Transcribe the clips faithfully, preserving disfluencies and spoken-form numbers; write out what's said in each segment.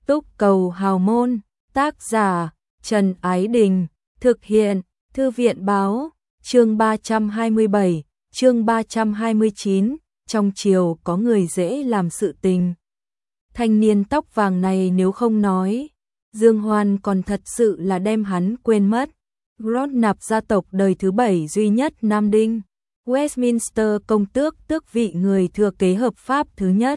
Túc Cầu Hào Môn, tác giả Trần Ái Đình, thực hiện Thư viện Báo, chương ba trăm hai mươi bảy, chương ba trăm hai mươi chín, trong triều có người dễ làm sự tình. Thanh niên tóc vàng này nếu không nói, Dương Hoan còn thật sự là đem hắn quên mất. Grodnap gia tộc đời thứ bảy duy nhất Nam Đinh, Westminster công tước tước vị người thừa kế hợp pháp thứ nhất.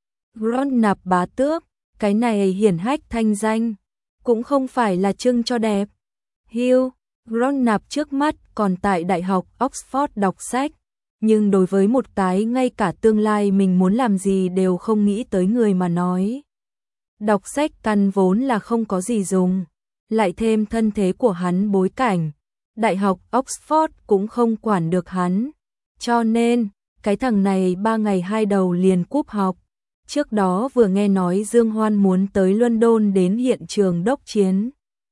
Grodnap bá tước, cái này hiển hách thanh danh, cũng không phải là trưng cho đẹp. Hugh Grodnap trước mắt còn tại Đại học Oxford đọc sách, nhưng đối với một cái ngay cả tương lai mình muốn làm gì đều không nghĩ tới người mà nói, đọc sách căn vốn là không có gì dùng, lại thêm thân thế của hắn bối cảnh, Đại học Oxford cũng không quản được hắn, cho nên cái thằng này ba ngày hai đầu liền cúp học. Trước đó vừa nghe nói Dương Hoan muốn tới London đến hiện trường đốc chiến,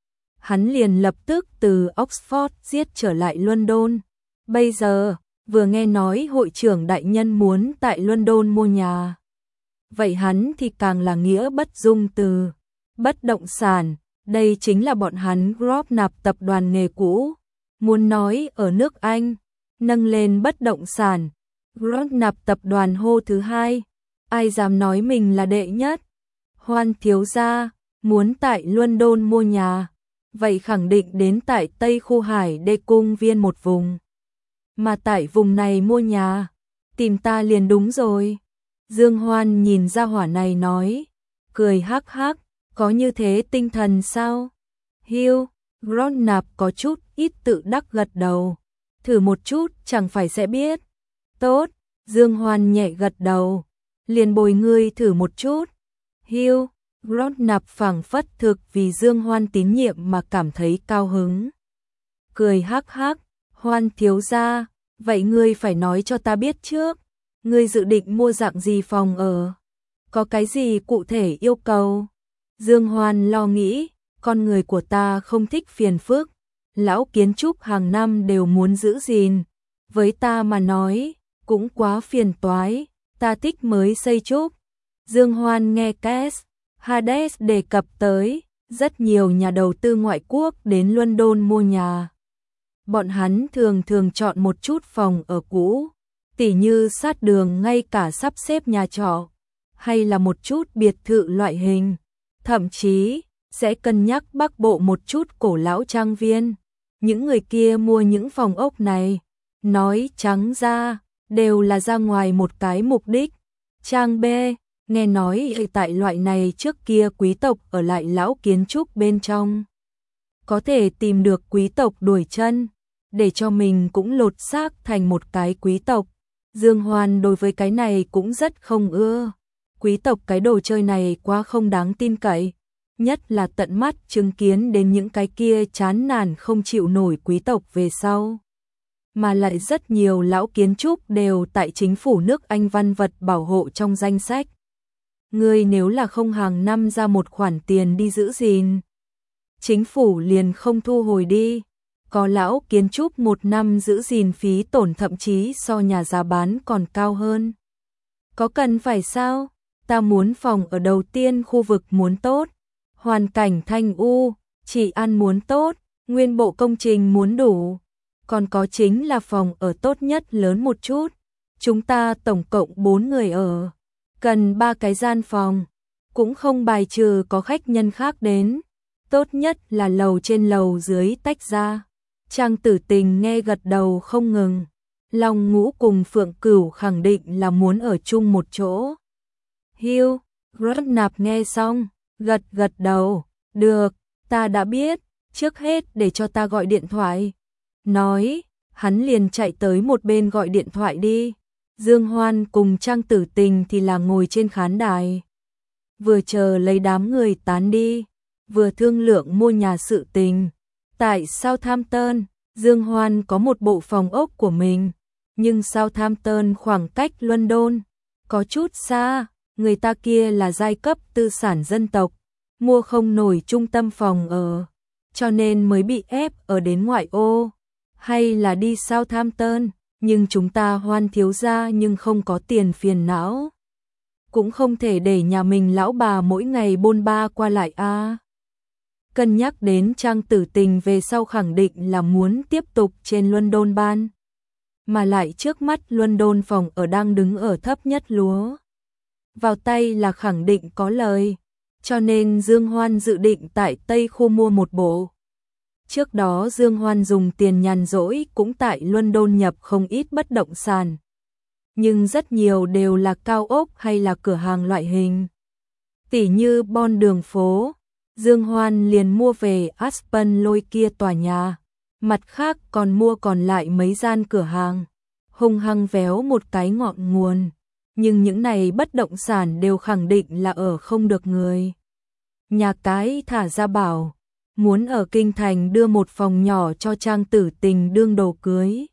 hắn liền lập tức từ Oxford giết trở lại London. Bây giờ vừa nghe nói hội trưởng đại nhân muốn tại London mua nhà, vậy hắn thì càng là nghĩa bất dung từ. Bất động sản, đây chính là bọn hắn Grodnap tập đoàn nghề cũ. Muốn nói ở nước Anh, nâng lên bất động sản, Grodnap tập đoàn hô thứ hai, ai dám nói mình là đệ nhất. Hoan thiếu gia muốn tại London mua nhà, vậy khẳng định đến tại Tây Khu Hải Đê cung viên một vùng. Mà tại vùng này mua nhà, tìm ta liền đúng rồi. Dương Hoan nhìn ra hỏa này nói, cười hắc hắc, có như thế tinh thần sao? Hugh Grodnap có chút ít tự đắc gật đầu, thử một chút chẳng phải sẽ biết. Tốt, Dương Hoan nhẹ gật đầu, liền bồi ngươi thử một chút. Hugh Grodnap phảng phất thực vì Dương Hoan tín nhiệm mà cảm thấy cao hứng. Cười hắc hắc, Hoan thiếu gia, vậy ngươi phải nói cho ta biết trước, ngươi dự định mua dạng gì phòng ở? Có cái gì cụ thể yêu cầu? Dương Hoan lo nghĩ, con người của ta không thích phiền phức, lão kiến trúc hàng năm đều muốn giữ gìn, với ta mà nói, cũng quá phiền toái, ta thích mới xây trúc. Dương Hoan nghe Cass Hades đề cập tới, rất nhiều nhà đầu tư ngoại quốc đến London mua nhà. Bọn hắn thường thường chọn một chút phòng ở cũ, tỉ như sát đường ngay cả sắp xếp nhà trọ, hay là một chút biệt thự loại hình, thậm chí sẽ cân nhắc bắc bộ một chút cổ lão trang viên. Những người kia mua những phòng ốc này, nói trắng ra, đều là ra ngoài một cái mục đích. Trang B, nghe nói tại loại này trước kia quý tộc ở lại lão kiến trúc bên trong, có thể tìm được quý tộc đuổi chân, để cho mình cũng lột xác thành một cái quý tộc. Dương Hoan đối với cái này cũng rất không ưa. Quý tộc cái đồ chơi này quá không đáng tin cậy, nhất là tận mắt chứng kiến đến những cái kia chán nản không chịu nổi quý tộc về sau. Mà lại rất nhiều lão kiến trúc đều tại chính phủ nước Anh văn vật bảo hộ trong danh sách. Ngươi nếu là không hàng năm ra một khoản tiền đi giữ gìn, chính phủ liền không thu hồi đi. Có lão kiến trúc một năm giữ gìn phí tổn thậm chí so nhà giá bán còn cao hơn. Có cần phải sao? Ta muốn phòng ở đầu tiên khu vực muốn tốt, hoàn cảnh thanh u, chỉ ăn muốn tốt, nguyên bộ công trình muốn đủ, còn có chính là phòng ở tốt nhất lớn một chút. Chúng ta tổng cộng bốn người ở, cần ba cái gian phòng, cũng không bài trừ có khách nhân khác đến, tốt nhất là lầu trên lầu dưới tách ra. Trang Tử Tình nghe gật đầu không ngừng, Long Ngũ cùng Phượng Cửu khẳng định là muốn ở chung một chỗ. Hugh Grodnap nghe xong, gật gật đầu, được, ta đã biết, trước hết để cho ta gọi điện thoại. Nói, hắn liền chạy tới một bên gọi điện thoại đi. Dương Hoan cùng Trang Tử Tình thì là ngồi trên khán đài, vừa chờ lấy đám người tán đi, vừa thương lượng mua nhà sự tình. Tại Southampton, Dương Hoan có một bộ phòng ốc của mình, nhưng Southampton khoảng cách London có chút xa, người ta kia là giai cấp tư sản dân tộc, mua không nổi trung tâm phòng ở, cho nên mới bị ép ở đến ngoại ô, hay là đi Southampton, nhưng chúng ta Hoan thiếu gia nhưng không có tiền phiền não. cũng không thể để nhà mình lão bà mỗi ngày bôn ba qua lại a. À. Cân nhắc đến Trang Tử Tình về sau khẳng định là muốn tiếp tục trên London ban, mà lại trước mắt London phòng ở đang đứng ở thấp nhất lúa. Vào tay là khẳng định có lời, cho nên Dương Hoan dự định tại Tây Khu mua một bộ. Trước đó Dương Hoan dùng tiền nhàn rỗi cũng tại London nhập không ít bất động sản, nhưng rất nhiều đều là cao ốc hay là cửa hàng loại hình. Tỉ như Bon đường phố, Dương Hoan liền mua về Aspen lôi kia tòa nhà, mặt khác còn mua còn lại mấy gian cửa hàng, hung hăng véo một cái ngọn nguồn, nhưng những này bất động sản đều khẳng định là ở không được người. Nhà cái thả ra bảo, muốn ở Kinh Thành đưa một phòng nhỏ cho Trang Tử Tình đương đồ cưới.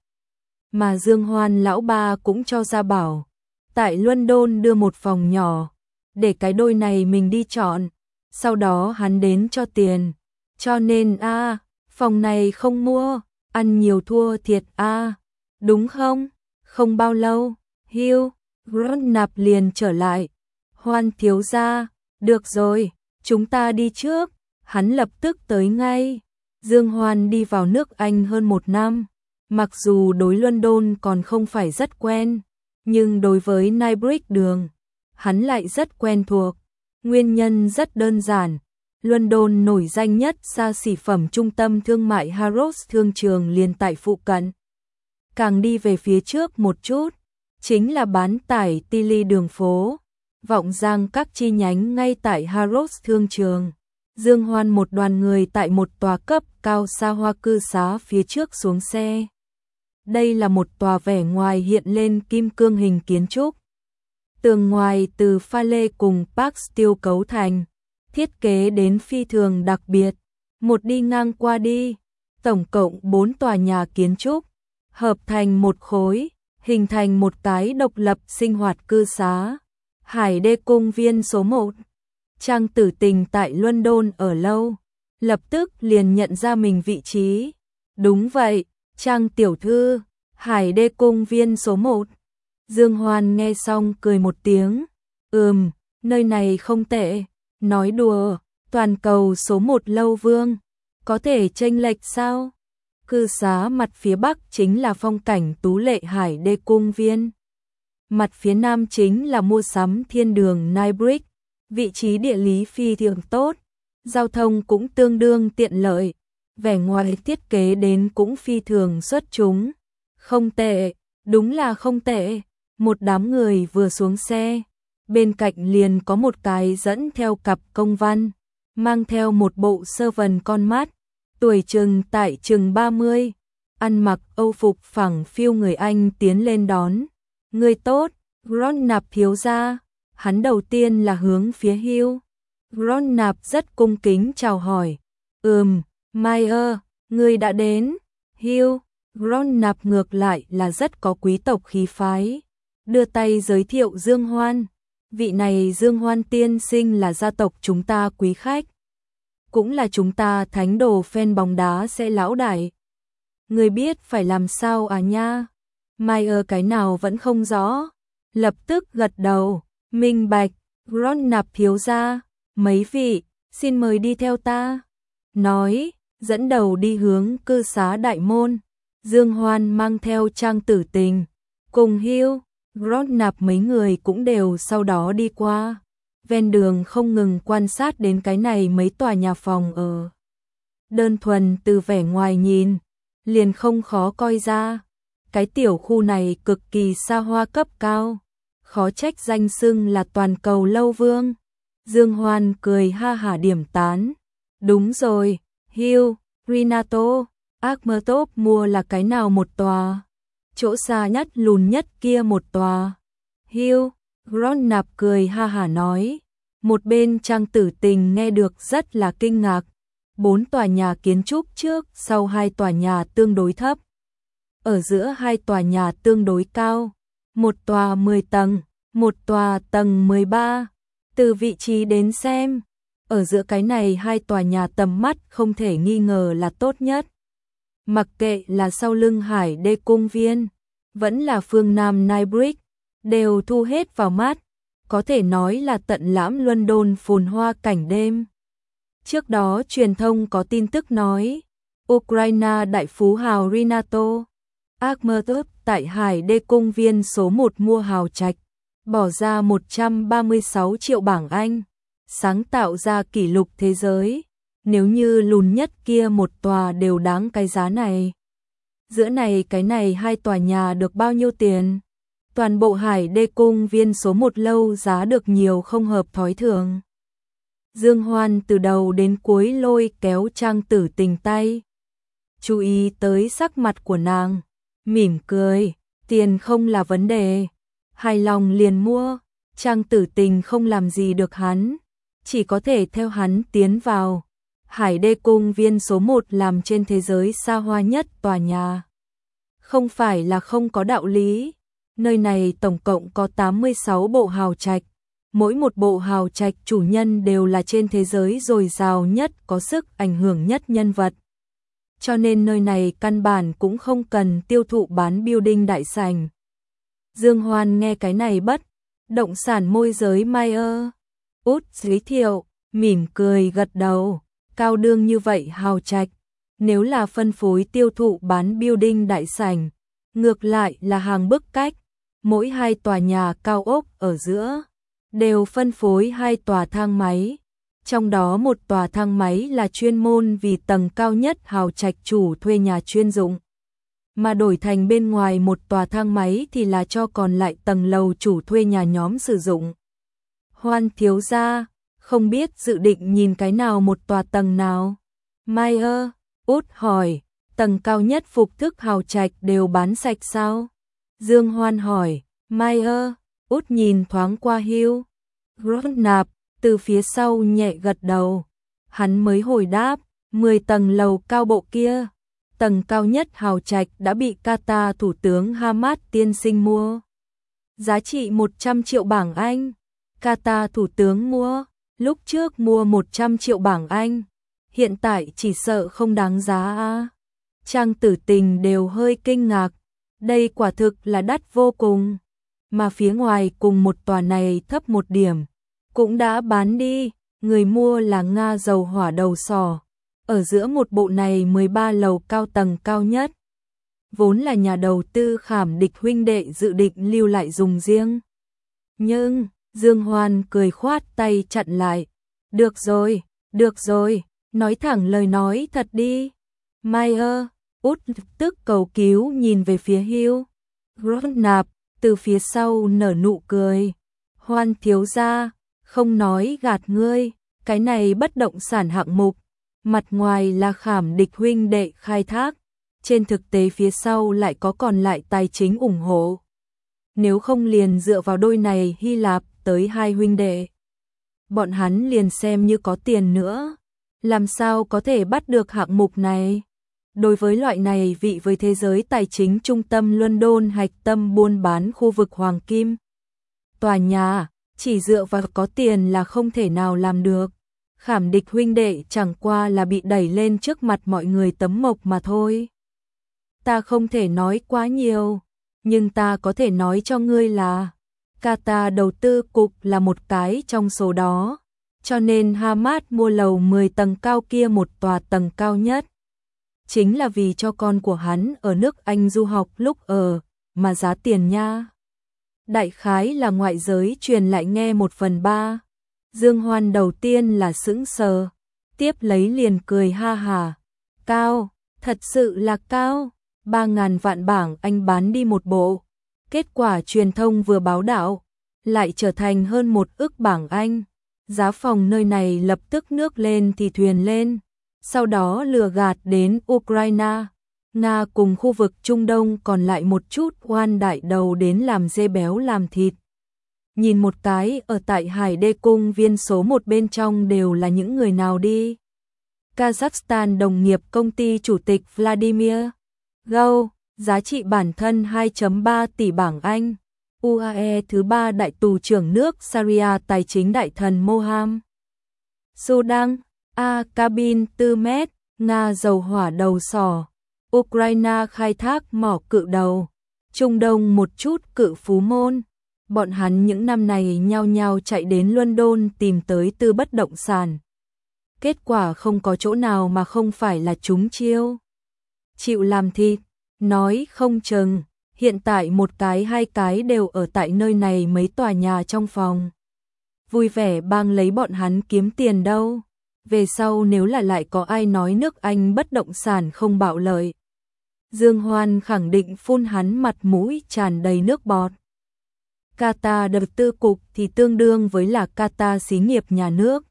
Mà Dương Hoan lão ba cũng cho ra bảo, tại London đưa một phòng nhỏ, để cái đôi này mình đi chọn, sau đó hắn đến cho tiền. Cho nên a, à, phòng này không mua, ăn nhiều thua thiệt a, à, đúng không? Không bao lâu, Hugh Grant liền trở lại. Hoan thiếu gia, được rồi, chúng ta đi trước. Hắn lập tức tới ngay. Dương Hoan đi vào nước Anh hơn một năm, mặc dù đối London còn không phải rất quen, nhưng đối với Knightsbridge đường, hắn lại rất quen thuộc. Nguyên nhân rất đơn giản, London nổi danh nhất xa xỉ phẩm trung tâm thương mại Harrods thương trường liền tại phụ cận. Càng đi về phía trước một chút, chính là bán tải Tilly đường phố, Vọng Giang các chi nhánh ngay tại Harrods thương trường. Dương Hoan một đoàn người tại một tòa cấp cao xa hoa cư xá phía trước xuống xe. Đây là một tòa vẻ ngoài hiện lên kim cương hình kiến trúc. Tường ngoài từ pha lê cùng Park Steel cấu thành, thiết kế đến phi thường đặc biệt. Một đi ngang qua đi, tổng cộng bốn tòa nhà kiến trúc, hợp thành một khối, hình thành một cái độc lập sinh hoạt cư xá. Hải Đê công viên số một. Trang Tử Tình tại London ở lâu, lập tức liền nhận ra mình vị trí. Đúng vậy, Trang tiểu thư, Hải Đê công viên số một. Dương Hoan nghe xong cười một tiếng. Ừm, nơi này không tệ. Nói đùa, toàn cầu số một lâu vương, có thể chênh lệch sao? Cư xá mặt phía bắc chính là phong cảnh tú lệ Hải Đê công viên. Mặt phía nam chính là mua sắm thiên đường Knightsbridge. Vị trí địa lý phi thường tốt, giao thông cũng tương đương tiện lợi, vẻ ngoài thiết kế đến cũng phi thường xuất chúng. Không tệ, đúng là không tệ. Một đám người vừa xuống xe, bên cạnh liền có một cái dẫn theo cặp công văn, mang theo một bộ sơ vần con mắt, tuổi chừng tại chừng ba mươi, ăn mặc Âu phục phẳng phiu người Anh tiến lên đón. Người tốt, Grant thiếu gia. Hắn đầu tiên là hướng phía Hugh Grant rất cung kính chào hỏi. Ừm, Meyer, ngươi đã đến. Hugh Grant ngược lại là rất có quý tộc khí phái, đưa tay giới thiệu Dương Hoan. Vị này Dương Hoan tiên sinh là gia tộc chúng ta quý khách, cũng là chúng ta thánh đồ fan bóng đá sẽ lão đại. Ngươi biết phải làm sao à nha? Meyer cái nào vẫn không rõ, lập tức gật đầu. Minh bạch, Grant thiếu gia, mấy vị, xin mời đi theo ta. Nói, dẫn đầu đi hướng cư xá đại môn. Dương Hoan mang theo Trang Tử Tình, cùng Hugh Grant mấy người cũng đều sau đó đi qua. Ven đường không ngừng quan sát đến cái này mấy tòa nhà phòng ở. Đơn thuần từ vẻ ngoài nhìn, liền không khó coi ra. Cái tiểu khu này cực kỳ xa hoa cấp cao. Khó trách danh xưng là toàn cầu lâu vương. Dương Hoan cười ha hả điểm tán. Đúng rồi, Hugh, Renato, Akhmetov mua là cái nào một tòa? Chỗ xa nhất lùn nhất kia một tòa. Hugh Grant cười ha hả nói. Một bên Trang Tử Tình nghe được rất là kinh ngạc. Bốn tòa nhà kiến trúc trước sau hai tòa nhà tương đối thấp. Ở giữa hai tòa nhà tương đối cao. Một tòa mười tầng, một tòa tầng mười ba. Từ vị trí đến xem, ở giữa cái này hai tòa nhà tầm mắt không thể nghi ngờ là tốt nhất. Mặc kệ là sau lưng Hải Đê công viên, vẫn là phương Nam Knightsbridge, đều thu hết vào mắt. có thể nói là tận lãm London phồn hoa cảnh đêm. Trước đó truyền thông có tin tức nói, Ukraine đại phú hào Renato Akhmetov tại Hải Đê công viên số một mua hào trạch, bỏ ra một trăm ba mươi sáu triệu bảng Anh, sáng tạo ra kỷ lục thế giới. Nếu như lùn nhất kia một tòa đều đáng cái giá này. Giữa này cái này hai tòa nhà được bao nhiêu tiền? Toàn bộ Hải Đê công viên số một lâu giá được nhiều không hợp thói thường. Dương Hoan từ đầu đến cuối lôi kéo Trang Tử Tình tay. Chú ý tới sắc mặt của nàng, mỉm cười, tiền không là vấn đề. Hài lòng liền mua, Trang Tử Tình không làm gì được hắn, chỉ có thể theo hắn tiến vào. Hải Đê công viên số một làm trên thế giới xa hoa nhất tòa nhà. Không phải là không có đạo lý, nơi này tổng cộng có tám mươi sáu bộ hào trạch, mỗi một bộ hào trạch chủ nhân đều là trên thế giới dồi dào nhất, có sức ảnh hưởng nhất nhân vật. Cho nên nơi này căn bản cũng không cần tiêu thụ bán building đại sảnh. Dương Hoan nghe cái này bất động sản môi giới Mayer Út giới thiệu, mỉm cười gật đầu. Cao đương như vậy hào trạch, nếu là phân phối tiêu thụ bán building đại sảnh, ngược lại là hàng bức cách, mỗi hai tòa nhà cao ốc ở giữa đều phân phối hai tòa thang máy, trong đó một tòa thang máy là chuyên môn vì tầng cao nhất hào trạch chủ thuê nhà chuyên dụng, mà đổi thành bên ngoài một tòa thang máy thì là cho còn lại tầng lầu chủ thuê nhà nhóm sử dụng. Hoan thiếu gia, không biết dự định nhìn cái nào một tòa tầng nào? Mayer Út hỏi, tầng cao nhất phục thức hào trạch đều bán sạch sao? Dương Hoan hỏi, Mayer Út nhìn thoáng qua Hugh Grosnap, từ phía sau nhẹ gật đầu. Hắn mới hồi đáp, mười tầng lầu cao bộ kia, tầng cao nhất hào trạch đã bị Qatar thủ tướng Hamad tiên sinh mua. Giá trị một trăm triệu bảng Anh, Qatar thủ tướng mua. Lúc trước mua một trăm triệu bảng Anh, hiện tại chỉ sợ không đáng giá a. Trang Tử Tình đều hơi kinh ngạc, đây quả thực là đắt vô cùng, mà phía ngoài cùng một tòa này thấp một điểm, cũng đã bán đi, người mua là Nga dầu hỏa đầu sò, ở giữa một bộ này mười ba lầu cao tầng cao nhất. Vốn là nhà đầu tư Khảm Địch huynh đệ dự định lưu lại dùng riêng. Nhưng Dương Hoan cười khoát tay chặn lại. Được rồi, được rồi, nói thẳng lời nói thật đi. Mayer Út tức cầu cứu nhìn về phía Hugh Grosnap, từ phía sau nở nụ cười. Hoan thiếu gia, không nói gạt ngươi, cái này bất động sản hạng mục, mặt ngoài là Khảm Địch huynh đệ khai thác, trên thực tế phía sau lại có còn lại tài chính ủng hộ. Nếu không liền dựa vào đôi này Hy Lạp tới hai huynh đệ, bọn hắn liền xem như có tiền nữa, làm sao có thể bắt được hạng mục này. Đối với loại này vị với thế giới tài chính trung tâm London hạch tâm buôn bán khu vực Hoàng Kim. Tòa nhà, chỉ dựa vào có tiền là không thể nào làm được. Khảm Địch huynh đệ chẳng qua là bị đẩy lên trước mặt mọi người tấm mộc mà thôi. Ta không thể nói quá nhiều, nhưng ta có thể nói cho ngươi là Qatar đầu tư cục là một cái trong số đó, cho nên Hamad mua lầu mười tầng cao kia một tòa tầng cao nhất. Chính là vì cho con của hắn ở nước Anh du học lúc ở, mà giá tiền nha. Đại khái là ngoại giới truyền lại nghe một phần ba. Dương Hoan đầu tiên là sững sờ, tiếp lấy liền cười ha hà. Cao, thật sự là cao, ba ngàn vạn bảng Anh bán đi một bộ. Kết quả truyền thông vừa báo đạo, lại trở thành hơn một ức bảng Anh. Giá phòng nơi này lập tức nước lên thì thuyền lên, sau đó lừa gạt đến Ukraine, Nga cùng khu vực Trung Đông còn lại một chút oan đại đầu đến làm dê béo làm thịt. Nhìn một cái ở tại Hải Đê cung viên số một bên trong đều là những người nào đi. Kazakhstan đồng nghiệp công ty chủ tịch Vladimir Gau, giá trị bản thân hai phẩy ba tỷ bảng Anh. u a e thứ ba đại tù trưởng nước Syria tài chính đại thần Moham Sudan, A cabin tư mét, Nga dầu hỏa đầu sò, Ukraine khai thác mỏ cự đầu, Trung Đông một chút cự phú môn, Bọn hắn những năm này nhao nhao chạy đến London tìm tới Tư bất động sản. Kết quả không có chỗ nào mà không phải là trúng chiêu. Chịu làm thịt, nói không chừng, hiện tại một cái hai cái đều ở tại nơi này mấy tòa nhà trong phòng. Vui vẻ bang lấy bọn hắn kiếm tiền đâu. Về sau nếu là lại có ai nói nước Anh bất động sản không bạo lợi, Dương Hoan khẳng định phun hắn mặt mũi tràn đầy nước bọt. Qatar đầu tư cục thì tương đương với là Qatar xí nghiệp nhà nước.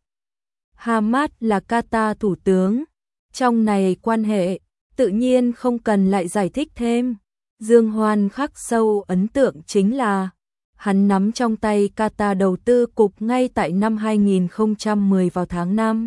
Hamad là Qatar thủ tướng. Trong này quan hệ, tự nhiên không cần lại giải thích thêm. Dương Hoan khắc sâu ấn tượng chính là hắn nắm trong tay Qatar đầu tư cục ngay tại năm hai nghìn không trăm mười vào tháng năm.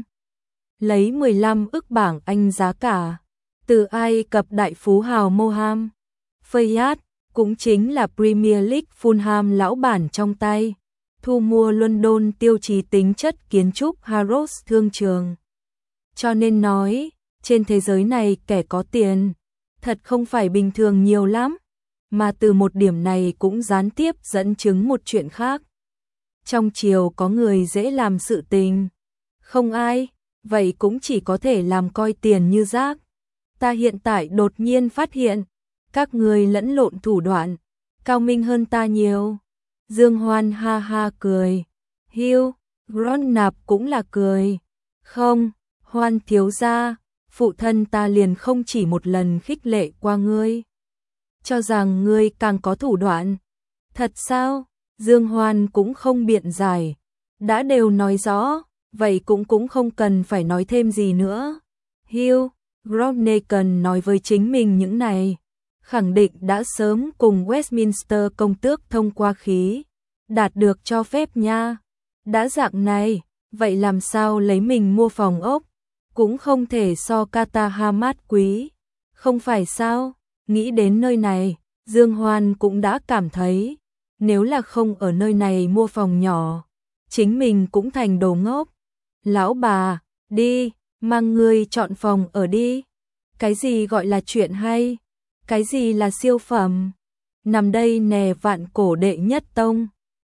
Lấy mười lăm ức bảng Anh giá cả, từ Ai Cập đại phú hào Mohammed Fayyad, cũng chính là Premier League Fulham lão bản trong tay, thu mua London tiêu chí tính chất kiến trúc Harrods thương trường. Cho nên nói, trên thế giới này kẻ có tiền, thật không phải bình thường nhiều lắm, mà từ một điểm này cũng gián tiếp dẫn chứng một chuyện khác. Trong triều có người dễ làm sự tình, không ai, vậy cũng chỉ có thể làm coi tiền như rác. Ta hiện tại đột nhiên phát hiện, các người lẫn lộn thủ đoạn, cao minh hơn ta nhiều. Dương Hoan ha ha cười. Hugh Grant cũng là cười. Không, Hoan thiếu gia, phụ thân ta liền không chỉ một lần khích lệ qua ngươi, cho rằng ngươi càng có thủ đoạn. Thật sao? Dương Hoan cũng không biện giải, đã đều nói rõ, vậy cũng cũng không cần phải nói thêm gì nữa. Hugh Grant nói với chính mình những này, khẳng định đã sớm cùng Westminster công tước thông qua khí, đạt được cho phép nha. Đã dạng này, vậy làm sao lấy mình mua phòng ốc, cũng không thể so Qatar Hamad quý, không phải sao? Nghĩ đến nơi này, Dương Hoan cũng đã cảm thấy, nếu là không ở nơi này mua phòng nhỏ, chính mình cũng thành đồ ngốc. Lão bà, đi, mang ngươi chọn phòng ở đi. Cái gì gọi là chuyện hay? Cái gì là siêu phẩm? Nằm đây nè vạn cổ đệ nhất tông.